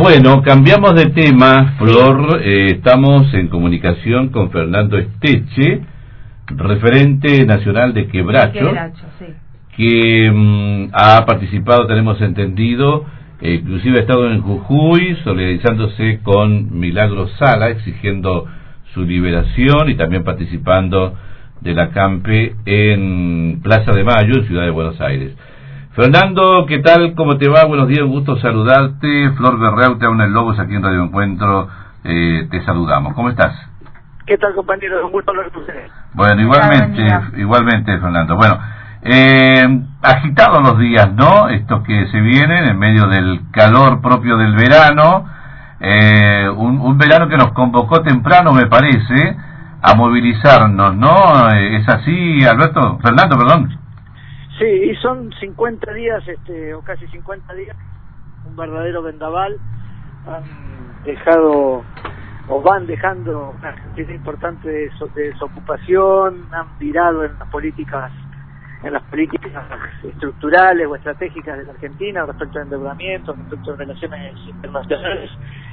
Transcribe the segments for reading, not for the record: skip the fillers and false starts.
Bueno, cambiamos de tema, Flor. Estamos en comunicación con Fernando Esteche, referente nacional de Quebracho, sí, que ha participado, tenemos entendido, inclusive ha estado en Jujuy, solidarizándose con Milagro Sala, exigiendo su liberación, y también participando del acampe en Plaza de Mayo, en Ciudad de Buenos Aires. Fernando, ¿qué tal? ¿Cómo te va? Buenos días, un gusto saludarte. Flor Berreau, te habla el Lobos aquí en Radio Encuentro. Te saludamos. ¿Cómo estás? ¿Qué tal, compañero? Un gusto hablar con ustedes. Bueno, igualmente, Fernando. Bueno, agitados los días, ¿no? Estos que se vienen en medio del calor propio del verano. Un verano que nos convocó temprano, me parece, a movilizarnos, ¿no? ¿Es así, Alberto? Fernando, perdón. Sí, y son 50 días, o casi 50 días, un verdadero vendaval. Han dejado, o van dejando, una cantidad importante de desocupación, han virado en las políticas estructurales o estratégicas de la Argentina respecto al endeudamiento, respecto a relaciones internacionales,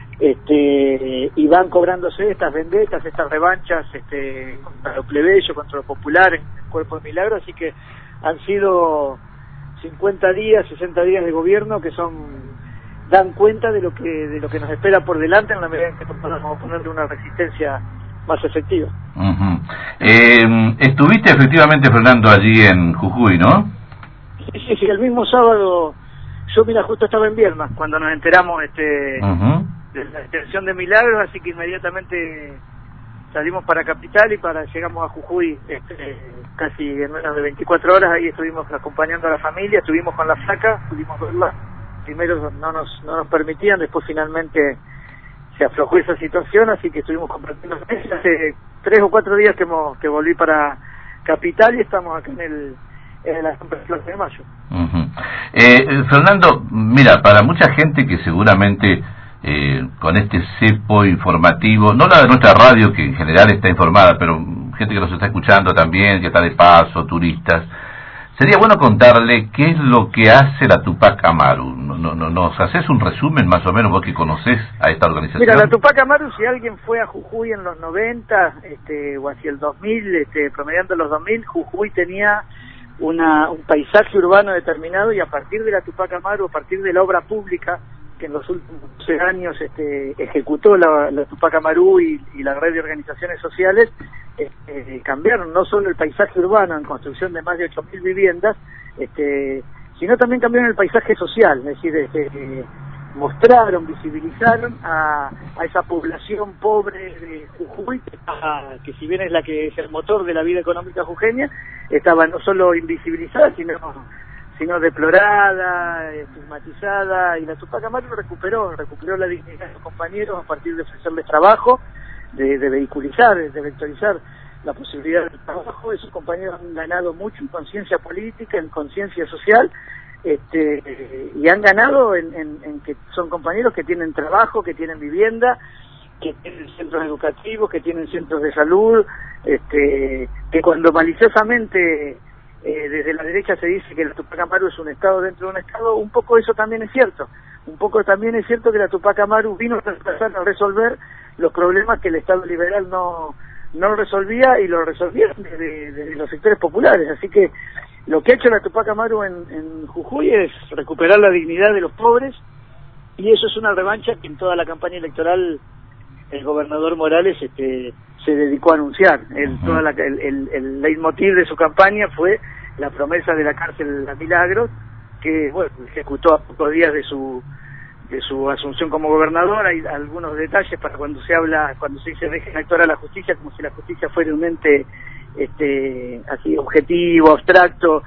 y van cobrándose estas vendetas, estas revanchas, contra lo plebeyo, contra lo popular en el cuerpo de Milagro. Así que han sido 50 días, 60 días de gobierno que dan cuenta de lo que nos espera por delante, en la medida en que podamos ponerle una resistencia más efectiva. Estuviste efectivamente, Fernando, allí en Jujuy, ¿no? Sí, el mismo sábado. Yo, mira, justo estaba en Viermas cuando nos enteramos de la detención de Milagro, así que inmediatamente salimos para Capital y llegamos a Jujuy casi en menos de 24 horas. Ahí estuvimos acompañando a la familia, estuvimos con la flaca, pudimos verla. Primero no nos permitían, después finalmente se aflojó esa situación, así que estuvimos compartiendo. Hace 3 o 4 días que volví para Capital y estamos acá en la Plaza de Mayo. Fernando, mira, para mucha gente que seguramente con este cepo informativo, no la de nuestra radio, que en general está informada, pero gente que nos está escuchando también, que está de paso, turistas, sería bueno contarle qué es lo que hace la Tupac Amaru. ¿Nos haces un resumen más o menos, vos que conocés a esta organización? Mira, la Tupac Amaru, si alguien fue a Jujuy en los 90 o hacia el 2000, promediando los 2000, Jujuy tenía un paisaje urbano determinado, y a partir de la Tupac Amaru, a partir de la obra pública que en los últimos 12 años ejecutó la Tupac Amaru y la red de organizaciones sociales, cambiaron no solo el paisaje urbano en construcción de más de 8.000 viviendas, sino también cambiaron el paisaje social, es decir, mostraron, visibilizaron a esa población pobre de Jujuy, que si bien es la que es el motor de la vida económica jujeña, estaba no solo invisibilizada, sino deplorada, estigmatizada, y la Tupac Amaru recuperó la dignidad de sus compañeros a partir de ofrecerles trabajo, de vehiculizar, de vectorizar la posibilidad del trabajo. Esos compañeros han ganado mucho en conciencia política, en conciencia social, y han ganado en que son compañeros que tienen trabajo, que tienen vivienda, que tienen centros educativos, que tienen centros de salud, que cuando maliciosamente desde la derecha se dice que la Tupac Amaru es un Estado dentro de un Estado, un poco eso también es cierto. Un poco también es cierto que la Tupac Amaru vino a resolver los problemas que el Estado liberal no resolvía, y lo resolvía desde los sectores populares. Así que lo que ha hecho la Tupac Amaru en Jujuy es recuperar la dignidad de los pobres, y eso es una revancha que en toda la campaña electoral el gobernador Morales se dedicó a anunciar. El leitmotiv de su campaña fue la promesa de la cárcel a Milagros, que bueno, ejecutó a pocos días de su asunción como gobernador. Hay algunos detalles para cuando se dice dejen actuar a la justicia, como si la justicia fuera un ente así objetivo, abstracto.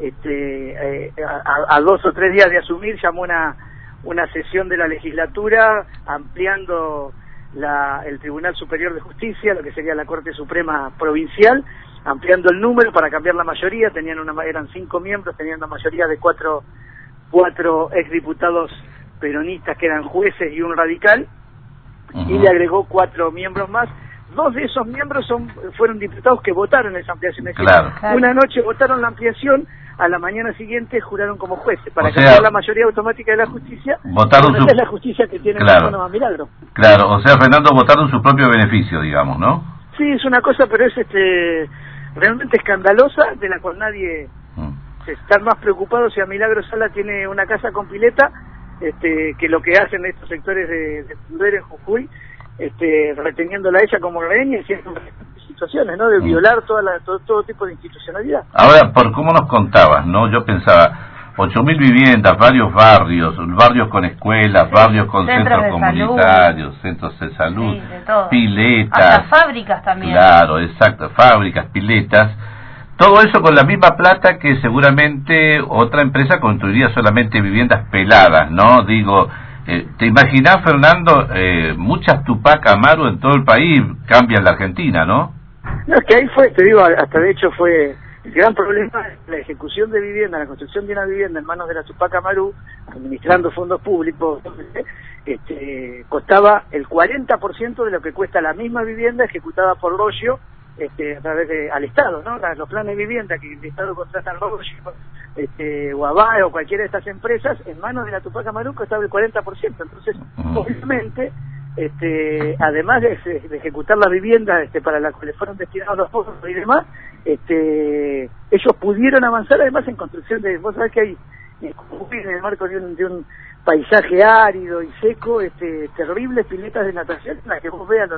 A 2 o 3 días de asumir llamó una sesión de la legislatura ampliando el Tribunal Superior de Justicia, lo que sería la Corte Suprema Provincial, ampliando el número para cambiar la mayoría. Eran 5 miembros, tenían una mayoría de 4 exdiputados peronistas que eran jueces y un radical, y le agregó 4 miembros más. 2 de esos miembros fueron diputados que votaron esa ampliación. Es decir, claro. Una noche votaron la ampliación, a la mañana siguiente juraron como jueces, para cambiar la mayoría automática de la justicia. Votaron esa es la justicia que tiene a Milagro. Claro, o sea, Fernando, votaron su propio beneficio, digamos, ¿no? Sí, es una cosa, pero es realmente escandalosa, de la cual nadie está más preocupado si a Milagro Sala tiene una casa con pileta, que lo que hacen estos sectores de poder en Jujuy, reteniéndola a ella como rehén y haciendo situaciones, ¿no? De violar todo tipo de institucionalidad. Ahora, por cómo nos contabas, ¿no? Yo pensaba, 8.000 viviendas, varios barrios con escuelas, barrios con centros comunitarios, centros de salud, piletas. Hasta fábricas también. Claro, exacto, fábricas, piletas. Todo eso con la misma plata que seguramente otra empresa construiría solamente viviendas peladas, ¿no? Digo, ¿te imaginás, Fernando, muchas Tupac Amaru en todo el país cambian la Argentina, no? No, es que ahí fue, te digo, hasta de hecho fue el gran problema, la ejecución de vivienda, la construcción de una vivienda en manos de la Tupac Amaru, administrando fondos públicos, costaba el 40% de lo que cuesta la misma vivienda ejecutada por Roggio, a través al Estado, ¿no? Los planes de vivienda que el Estado contrata al Roggio, o Avae o cualquiera de estas empresas, en manos de la Tupac Amaru costaba el 40%. Entonces, obviamente, además de ejecutar la vivienda para la que le fueron destinados los fondos y demás, ellos pudieron avanzar además en construcción de, vos sabés que hay en el marco de un paisaje árido y seco, terribles piletas de natación en las que vos veas los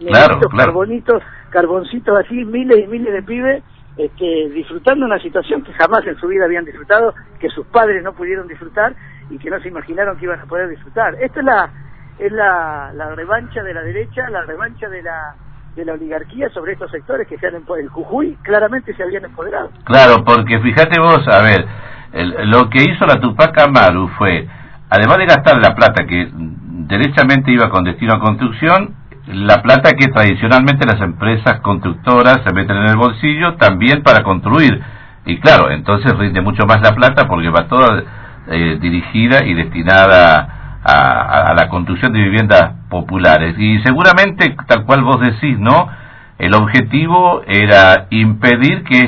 carboncitos así, miles y miles de pibes disfrutando una situación que jamás en su vida habían disfrutado, que sus padres no pudieron disfrutar y que no se imaginaron que iban a poder disfrutar. Esta es la revancha de la derecha, la revancha de la oligarquía sobre estos sectores que se han en Jujuy, claramente se habían empoderado. Claro, porque fíjate vos, a ver, lo que hizo la Tupac Amaru fue, además de gastar la plata que derechamente iba con destino a construcción, la plata que tradicionalmente las empresas constructoras se meten en el bolsillo también para construir. Y claro, entonces rinde mucho más la plata porque va toda dirigida y destinada a la construcción de viviendas populares. Y seguramente, tal cual vos decís, ¿no? El objetivo era impedir que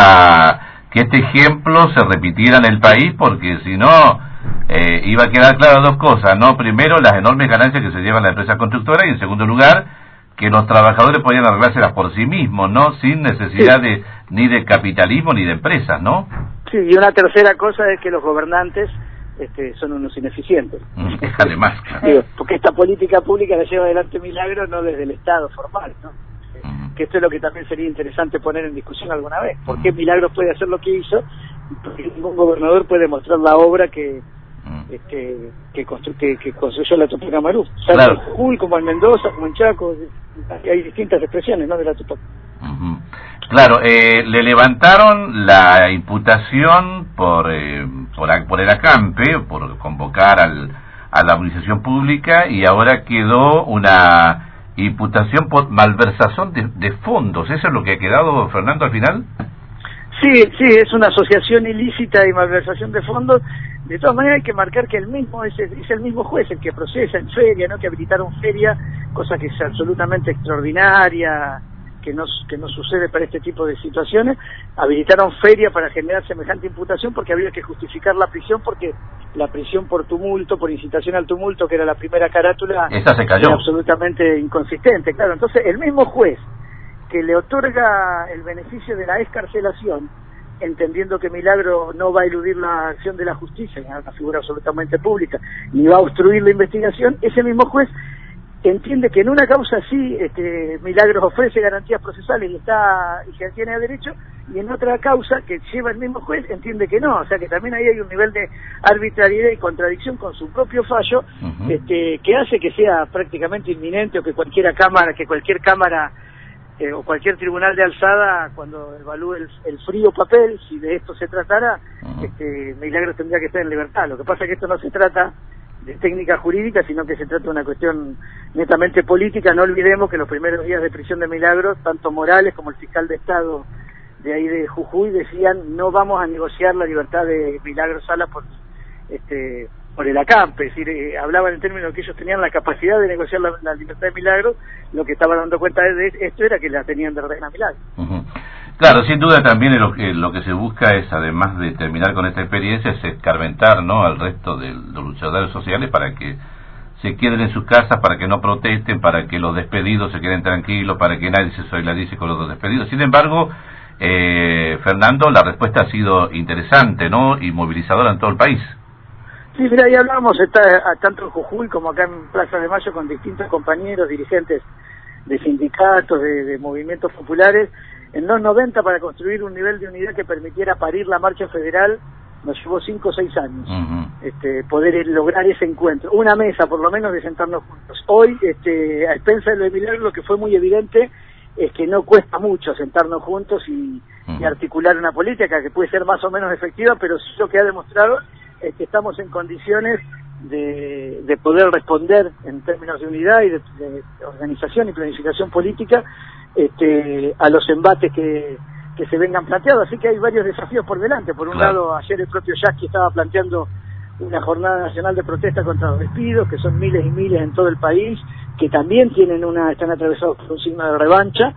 este ejemplo se repitiera en el país, porque si no iba a quedar claras dos cosas, ¿no? Primero, las enormes ganancias que se llevan las empresas constructoras, y en segundo lugar, que los trabajadores podían arreglárselas por sí mismos, ¿no? Sin necesidad ni de capitalismo ni de empresas, ¿no? Sí, y una tercera cosa es que los gobernantes son unos ineficientes. Además, claro. Digo, porque esta política pública la lleva adelante Milagro, no desde el Estado formal, ¿no? Que esto es lo que también sería interesante poner en discusión alguna vez. ¿Por qué Milagro puede hacer lo que hizo? Porque ningún gobernador puede mostrar la obra que construyó la Tupac Amaru. Tanto en Jujuy como en Mendoza, como en Chaco, hay distintas expresiones, ¿no?, de la Tupac. Claro, le levantaron la imputación por el acampe, por convocar a la organización pública, y ahora quedó una imputación por malversación de fondos. ¿Eso es lo que ha quedado, Fernando, al final? Sí, es una asociación ilícita y malversación de fondos. De todas maneras hay que marcar que es el mismo juez el que procesa en feria, ¿no? Que habilitaron feria, cosa que es absolutamente extraordinaria, que no sucede para este tipo de situaciones. Habilitaron feria para generar semejante imputación porque había que justificar la prisión, porque la prisión por tumulto, por incitación al tumulto, que era la primera carátula, esta se cayó. Era absolutamente inconsistente. Claro, entonces el mismo juez que le otorga el beneficio de la excarcelación, entendiendo que Milagro no va a eludir la acción de la justicia, es una figura absolutamente pública, ni va a obstruir la investigación, ese mismo juez entiende que en una causa sí Milagros ofrece garantías procesales y que tiene derecho, y en otra causa que lleva el mismo juez entiende que no. O sea que también ahí hay un nivel de arbitrariedad y contradicción con su propio fallo, que hace que sea prácticamente inminente, o que cualquier cámara o cualquier tribunal de alzada, cuando evalúe el frío papel, si de esto se tratara, Milagros tendría que estar en libertad. Lo que pasa es que esto no se trata de técnica jurídica, sino que se trata de una cuestión netamente política. No olvidemos que los primeros días de prisión de Milagros, tanto Morales como el fiscal de Estado de ahí de Jujuy decían: no vamos a negociar la libertad de Milagros Sala por el acampe. Es decir, hablaban en términos de que ellos tenían la capacidad de negociar la libertad de Milagros. Lo que estaban dando cuenta de esto era que la tenían de rehén a Milagros. Claro, sin duda también lo que se busca es, además de terminar con esta experiencia, es escarmentar, ¿no?, al resto de los luchadores sociales para que se queden en sus casas, para que no protesten, para que los despedidos se queden tranquilos, para que nadie se solidarice con los despedidos. Sin embargo, Fernando, la respuesta ha sido interesante, ¿no?, y movilizadora en todo el país. Sí, mira, ahí hablábamos tanto en Jujuy como acá en Plaza de Mayo con distintos compañeros, dirigentes de sindicatos, de movimientos populares. En los 90, para construir un nivel de unidad que permitiera parir la marcha federal, nos llevó 5 o 6 años poder lograr ese encuentro. Una mesa, por lo menos, de sentarnos juntos. Hoy, a expensas de lo de Milagro, lo que fue muy evidente es que no cuesta mucho sentarnos juntos y articular una política que puede ser más o menos efectiva, pero sí lo que ha demostrado es que estamos en condiciones de poder responder en términos de unidad y de organización y planificación política a los embates que se vengan planteados. Así que hay varios desafíos por delante. Por un lado, ayer el propio Yasky estaba planteando una jornada nacional de protesta contra los despidos, que son miles y miles en todo el país, que también están atravesados por un signo de revancha,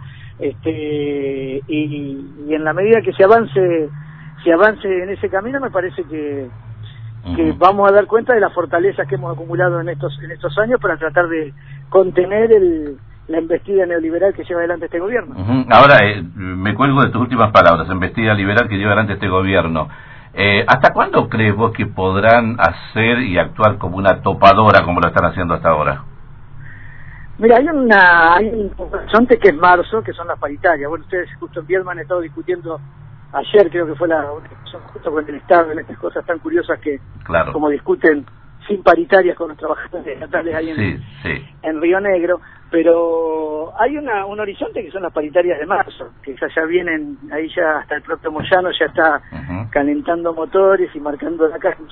y en la medida que se avance en ese camino, me parece que vamos a dar cuenta de las fortalezas que hemos acumulado en estos años para tratar de contener la embestida neoliberal que lleva adelante este gobierno. Ahora, me cuelgo de tus últimas palabras, embestida liberal que lleva adelante este gobierno. ¿Hasta cuándo crees vos que podrán hacer y actuar como una topadora como lo están haciendo hasta ahora? Mira, hay un horizonte que es marzo, que son las paritarias. Bueno, ustedes justo en Bielman han estado discutiendo, ayer creo que fue justo con el Estado, en estas cosas tan curiosas que como discuten sin paritarias con los trabajadores estatales ahí en Río Negro, pero hay un horizonte que son las paritarias de marzo, que ya vienen, ahí ya hasta el propio Moyano ya está calentando motores y marcando la cancha.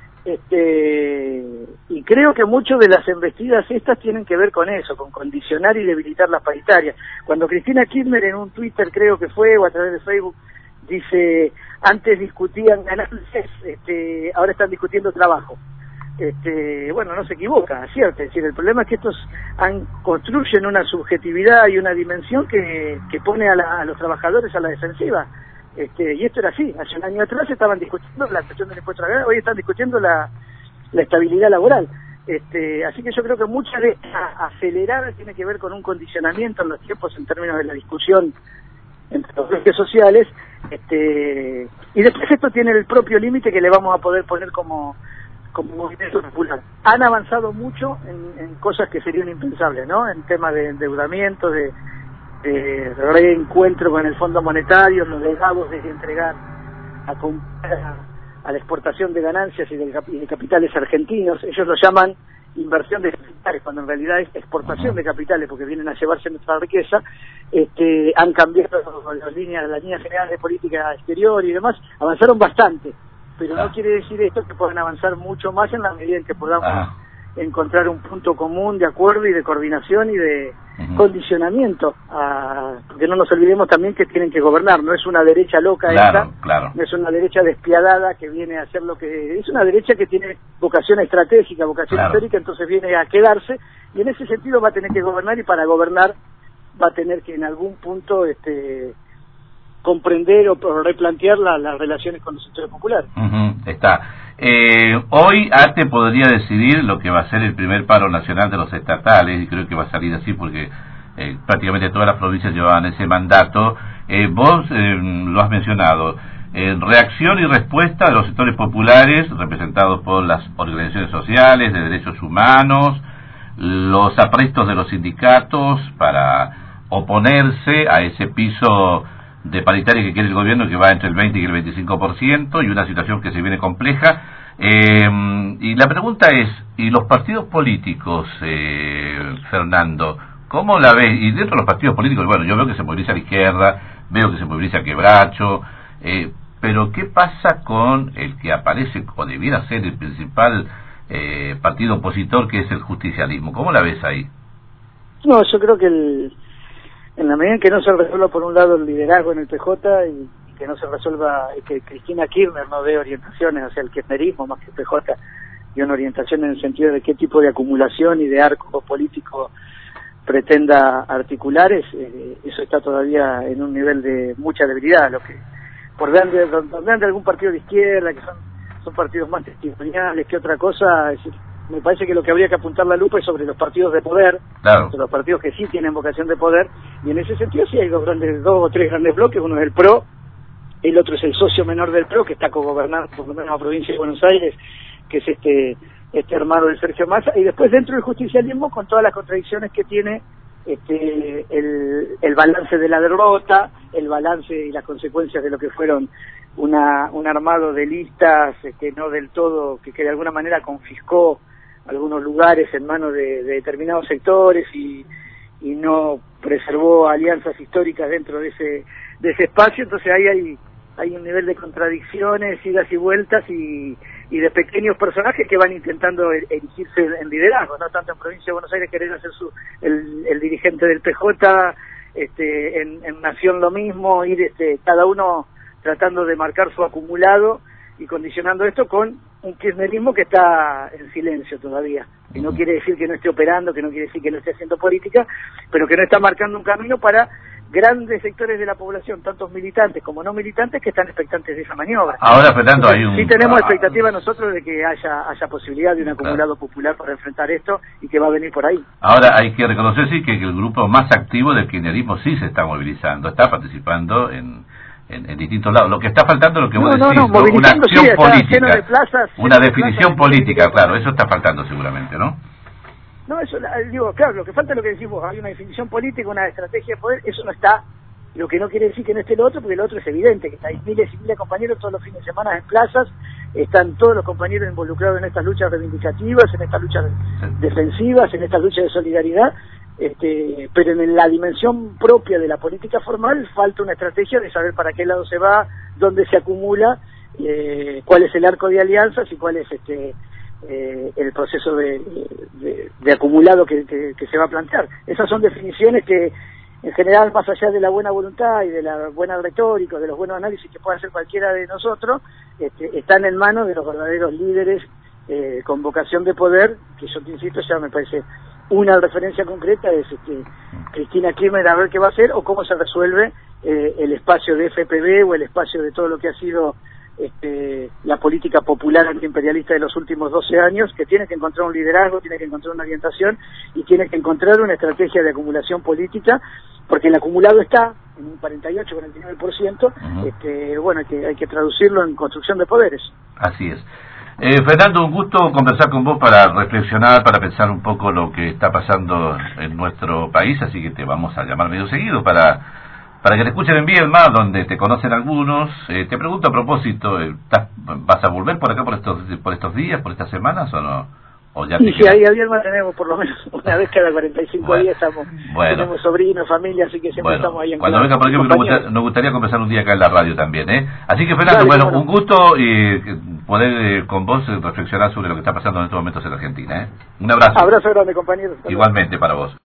Y creo que mucho de las embestidas estas tienen que ver con eso, con condicionar y debilitar las paritarias. Cuando Cristina Kirchner en un Twitter, creo que fue, o a través de Facebook, dice, antes discutían ganancias, ahora están discutiendo trabajo. Bueno, no se equivoca, es cierto. Es decir, el problema es que estos construyen una subjetividad y una dimensión que pone a los trabajadores a la defensiva. Y esto era así. Hace un año atrás estaban discutiendo la cuestión del impuesto a la ganancia, hoy están discutiendo la estabilidad laboral. Así que yo creo que mucha de esta acelerada tiene que ver con un condicionamiento en los tiempos en términos de la discusión entre los bloques sociales, y después esto tiene el propio límite que le vamos a poder poner como movimiento popular. Han avanzado mucho en cosas que serían impensables, ¿no? En temas de endeudamiento, de reencuentro con el Fondo Monetario, los legados de entregar a la exportación de ganancias y de capitales argentinos. Ellos lo llaman inversión de capitales, cuando en realidad es exportación de capitales, porque vienen a llevarse nuestra riqueza. Han cambiado las líneas generales de política exterior y demás, avanzaron bastante, pero no quiere decir esto que puedan avanzar mucho más en la medida en que podamos encontrar un punto común de acuerdo y de coordinación y de condicionamiento, porque no nos olvidemos también que tienen que gobernar. No es una derecha loca no es una derecha despiadada que viene a hacer lo que es una derecha que tiene vocación estratégica, vocación histórica, entonces viene a quedarse, y en ese sentido va a tener que gobernar, y para gobernar va a tener que en algún punto comprender o replantear las relaciones con los sectores populares. Hoy ATE podría decidir lo que va a ser el primer paro nacional de los estatales, y creo que va a salir así porque prácticamente todas las provincias llevaban ese mandato. Vos lo has mencionado, reacción y respuesta de los sectores populares representados por las organizaciones sociales de derechos humanos, los aprestos de los sindicatos para oponerse a ese piso de paritaria que quiere el gobierno, que va entre el 20 y el 25%, y una situación que se viene compleja. Y la pregunta es, ¿y los partidos políticos, Fernando, cómo la ves? Y dentro de los partidos políticos, bueno, yo veo que se moviliza la izquierda, veo que se moviliza Quebracho, pero ¿qué pasa con el que aparece, o debiera ser el principal partido opositor, que es el justicialismo? ¿Cómo la ves ahí? No, yo creo que en la medida en que no se resuelva por un lado el liderazgo en el PJ, y que no se resuelva, que Cristina Kirchner no dé orientaciones hacia el kirchnerismo más que el PJ, y una orientación en el sentido de qué tipo de acumulación y de arco político pretenda articular, eso está todavía en un nivel de mucha debilidad, lo que por donde ande algún partido de izquierda, que son partidos más testimoniales que otra cosa. Es decir, me parece que lo que habría que apuntar la lupa es sobre los partidos de poder, claro, sobre los partidos que sí tienen vocación de poder, y en ese sentido sí hay dos o tres grandes bloques. Uno es el PRO, el otro es el socio menor del PRO, que está cogobernando por lo menos la provincia de Buenos Aires, que es este hermano de Sergio Massa, y después dentro del justicialismo, con todas las contradicciones que tiene el balance de la derrota, el balance y las consecuencias de lo que fueron un armado de listas no del todo, que de alguna manera confiscó algunos lugares en manos de determinados sectores y no preservó alianzas históricas dentro de ese espacio. Entonces ahí hay un nivel de contradicciones, idas y vueltas y de pequeños personajes que van intentando erigirse en liderazgo, no tanto en Provincia de Buenos Aires querer hacer el dirigente del PJ, en Nación lo mismo, ir cada uno tratando de marcar su acumulado y condicionando esto con un kirchnerismo que está en silencio todavía, que no quiere decir que no esté operando, que no quiere decir que no esté haciendo política, pero que no está marcando un camino para grandes sectores de la población, tantos militantes como no militantes, que están expectantes de esa maniobra. Ahora, Fernando, sí tenemos expectativa nosotros de que haya posibilidad de un acumulado popular para enfrentar esto y que va a venir por ahí. Ahora hay que reconocer sí que el grupo más activo del kirchnerismo sí se está movilizando, está participando en distintos lados. Lo que está faltando es lo que vos decís, ¿no? Una acción política, una definición política, claro, eso está faltando seguramente, ¿no? No, eso, digo, claro, lo que falta es lo que decimos, hay una definición política, una estrategia de poder, eso no está, lo que no quiere decir que no esté lo otro, porque lo otro es evidente, que hay miles y miles de compañeros todos los fines de semana en plazas, están todos los compañeros involucrados en estas luchas reivindicativas, en estas luchas defensivas, en estas luchas de solidaridad, pero en la dimensión propia de la política formal falta una estrategia de saber para qué lado se va, dónde se acumula, cuál es el arco de alianzas y cuál es el proceso de acumulado que se va a plantear. Esas son definiciones que en general, más allá de la buena voluntad y de la buena retórica, de los buenos análisis que pueda hacer cualquiera de nosotros, están en manos de los verdaderos líderes con vocación de poder, que yo te insisto, ya me parece una referencia concreta es Cristina Kirchner, a ver qué va a hacer o cómo se resuelve el espacio de FPV o el espacio de todo lo que ha sido la política popular antiimperialista de los últimos 12 años, que tiene que encontrar un liderazgo, tiene que encontrar una orientación y tiene que encontrar una estrategia de acumulación política, porque el acumulado está en un 48-49%, bueno, hay que traducirlo en construcción de poderes. Así es. Fernando, un gusto conversar con vos para reflexionar, para pensar un poco lo que está pasando en nuestro país, así que te vamos a llamar medio seguido para que te escuchen en Viedma, donde te conocen algunos. Te pregunto a propósito, ¿vas a volver por acá por estos días, por estas semanas o no? ¿O ya sí, ahí a Viedma tenemos por lo menos una vez cada 45 días tenemos sobrinos, familia, así que siempre estamos ahí en cuando venga por ejemplo nos gustaría conversar un día acá en la radio también, Así que Fernando, un gusto poder con vos reflexionar sobre lo que está pasando en estos momentos en Argentina, Un abrazo. Abrazo grande, compañero. Igualmente para vos.